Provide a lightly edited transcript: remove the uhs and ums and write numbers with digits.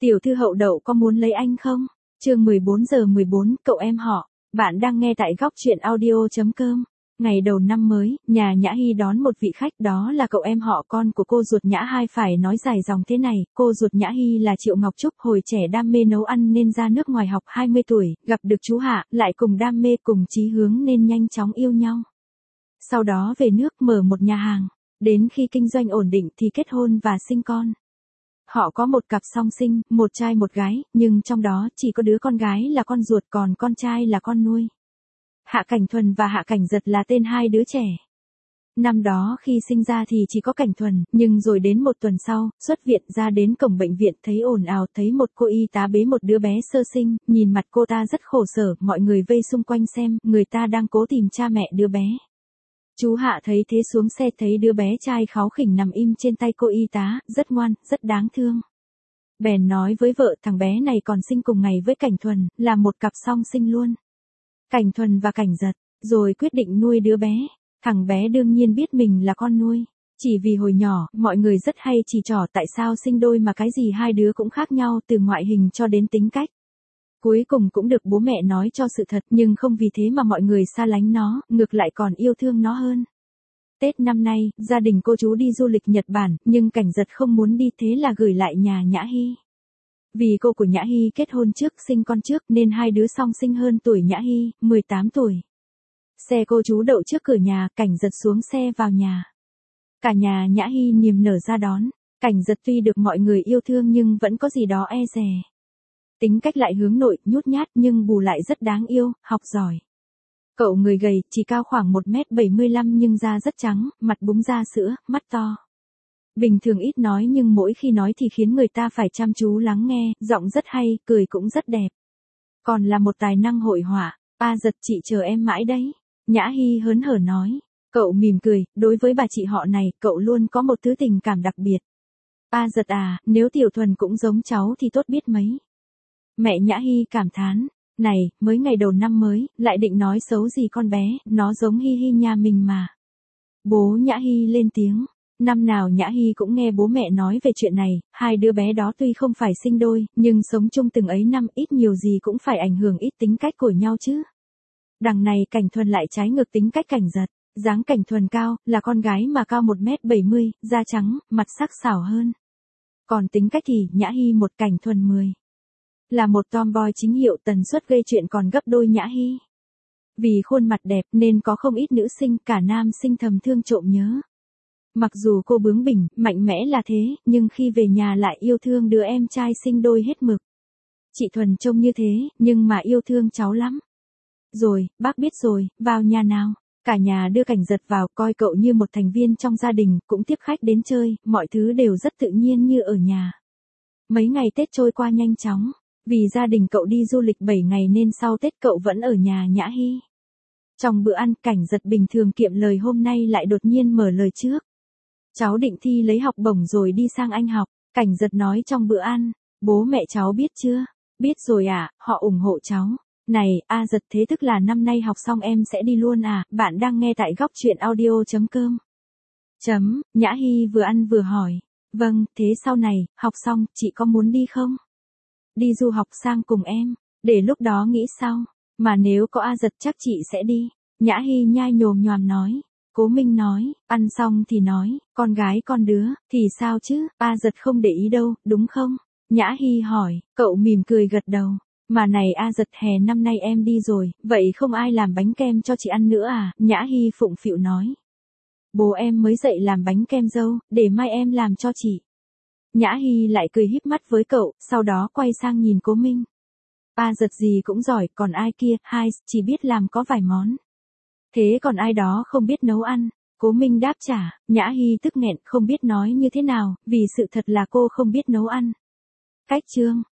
Tiểu thư Hậu Đậu có muốn lấy anh không? Chương 14:14, cậu em họ. Bạn đang nghe tại góc truyện audio.com. Ngày đầu năm mới, nhà Nhã Hy đón một vị khách, đó là cậu em họ con của cô ruột Nhã Hai. Phải nói dài dòng thế này, cô ruột Nhã Hy là Triệu Ngọc Trúc, hồi trẻ đam mê nấu ăn nên ra nước ngoài học 20 tuổi, gặp được chú Hạ, lại cùng đam mê cùng chí hướng nên nhanh chóng yêu nhau. Sau đó về nước mở một nhà hàng, đến khi kinh doanh ổn định thì kết hôn và sinh con. Họ có một cặp song sinh, một trai một gái, nhưng trong đó chỉ có đứa con gái là con ruột, còn con trai là con nuôi. Hạ Cảnh Thuần và Hạ Cảnh Giật là tên hai đứa trẻ. Năm đó khi sinh ra thì chỉ có Cảnh Thuần, nhưng rồi đến một tuần sau, xuất viện ra đến cổng bệnh viện thấy ồn ào, thấy một cô y tá bế một đứa bé sơ sinh, nhìn mặt cô ta rất khổ sở, mọi người vây xung quanh xem, người ta đang cố tìm cha mẹ đứa bé. Chú Hạ thấy thế xuống xe, thấy đứa bé trai kháu khỉnh nằm im trên tay cô y tá, rất ngoan, rất đáng thương. Bèn nói với vợ, thằng bé này còn sinh cùng ngày với Cảnh Thuần, là một cặp song sinh luôn. Cảnh Thuần và Cảnh Giật, rồi quyết định nuôi đứa bé. Thằng bé đương nhiên biết mình là con nuôi. Chỉ vì hồi nhỏ, mọi người rất hay chỉ trỏ tại sao sinh đôi mà cái gì hai đứa cũng khác nhau, từ ngoại hình cho đến tính cách. Cuối cùng cũng được bố mẹ nói cho sự thật, nhưng không vì thế mà mọi người xa lánh nó, ngược lại còn yêu thương nó hơn. Tết năm nay, gia đình cô chú đi du lịch Nhật Bản, nhưng Cảnh Giật không muốn đi, thế là gửi lại nhà Nhã Hy. Vì cô của Nhã Hy kết hôn trước, sinh con trước, nên hai đứa song sinh hơn tuổi Nhã Hy, 18 tuổi. Xe cô chú đậu trước cửa nhà, Cảnh Giật xuống xe vào nhà. Cả nhà Nhã Hy niềm nở ra đón. Cảnh Giật tuy được mọi người yêu thương nhưng vẫn có gì đó e dè. Tính cách lại hướng nội, nhút nhát, nhưng bù lại rất đáng yêu, học giỏi. Cậu người gầy, chỉ cao khoảng 1m75 nhưng da rất trắng, mặt búng da sữa, mắt to. Bình thường ít nói nhưng mỗi khi nói thì khiến người ta phải chăm chú lắng nghe, giọng rất hay, cười cũng rất đẹp. Còn là một tài năng hội họa. Giật, chị chờ em mãi đấy. Nhã Hy hớn hở nói. Cậu mỉm cười, đối với bà chị họ này, cậu luôn có một thứ tình cảm đặc biệt. Giật à, nếu Tiểu Thuần cũng giống cháu thì tốt biết mấy. Mẹ Nhã Hy cảm thán. Này, mới ngày đầu năm mới, lại định nói xấu gì con bé, nó giống Hy Hy nhà mình mà. Bố Nhã Hy lên tiếng. Năm nào Nhã Hy cũng nghe bố mẹ nói về chuyện này, hai đứa bé đó tuy không phải sinh đôi, nhưng sống chung từng ấy năm, ít nhiều gì cũng phải ảnh hưởng ít tính cách của nhau chứ. Đằng này Cảnh Thuần lại trái ngược tính cách Cảnh Giật. Dáng Cảnh Thuần cao, là con gái mà cao 1m70, da trắng, mặt sắc sảo hơn. Còn tính cách thì Nhã Hy một, Cảnh Thuần 10. Là một tomboy chính hiệu, tần suất gây chuyện còn gấp đôi Nhã Hy. Vì khuôn mặt đẹp nên có không ít nữ sinh, cả nam sinh thầm thương trộm nhớ. Mặc dù cô bướng bỉnh, mạnh mẽ là thế, nhưng khi về nhà lại yêu thương đứa em trai sinh đôi hết mực. Chị Thuần trông như thế, nhưng mà yêu thương cháu lắm. Rồi, bác biết rồi, vào nhà nào. Cả nhà đưa Cảnh Giật vào, coi cậu như một thành viên trong gia đình, cũng tiếp khách đến chơi, mọi thứ đều rất tự nhiên như ở nhà. Mấy ngày Tết trôi qua nhanh chóng. Vì gia đình cậu đi du lịch 7 ngày nên sau Tết cậu vẫn ở nhà Nhã Hy. Trong bữa ăn, Cảnh Giật bình thường kiệm lời hôm nay lại đột nhiên mở lời trước. Cháu định thi lấy học bổng rồi đi sang Anh học. Cảnh Giật nói trong bữa ăn. Bố mẹ cháu biết chưa? Biết rồi à, họ ủng hộ cháu. Này, Giật, thế tức là năm nay học xong em sẽ đi luôn à? Bạn đang nghe tại góc truyện audio.com. Nhã Hy vừa ăn vừa hỏi. Vâng, thế sau này, học xong, chị có muốn đi không? Đi du học sang cùng em, để lúc đó nghĩ sau. Mà nếu có Giật chắc chị sẽ đi. Nhã Hy nhai nhồm nhoàm nói. Cố Minh nói, ăn xong thì nói, con gái con đứa, thì sao chứ, Giật không để ý đâu, đúng không? Nhã Hy hỏi, cậu mỉm cười gật đầu. Mà này Giật, hè năm nay em đi rồi, vậy không ai làm bánh kem cho chị ăn nữa à? Nhã Hy phụng phịu nói. Bố em mới dậy làm bánh kem dâu, để mai em làm cho chị. Nhã Hy lại cười híp mắt với cậu, sau đó quay sang nhìn Cố Minh. Giật gì cũng giỏi, còn ai kia, chỉ biết làm có vài món. Thế còn ai đó không biết nấu ăn? Cố Minh đáp trả. Nhã Hy tức nghẹn, không biết nói như thế nào, vì sự thật là cô không biết nấu ăn. Cách chương.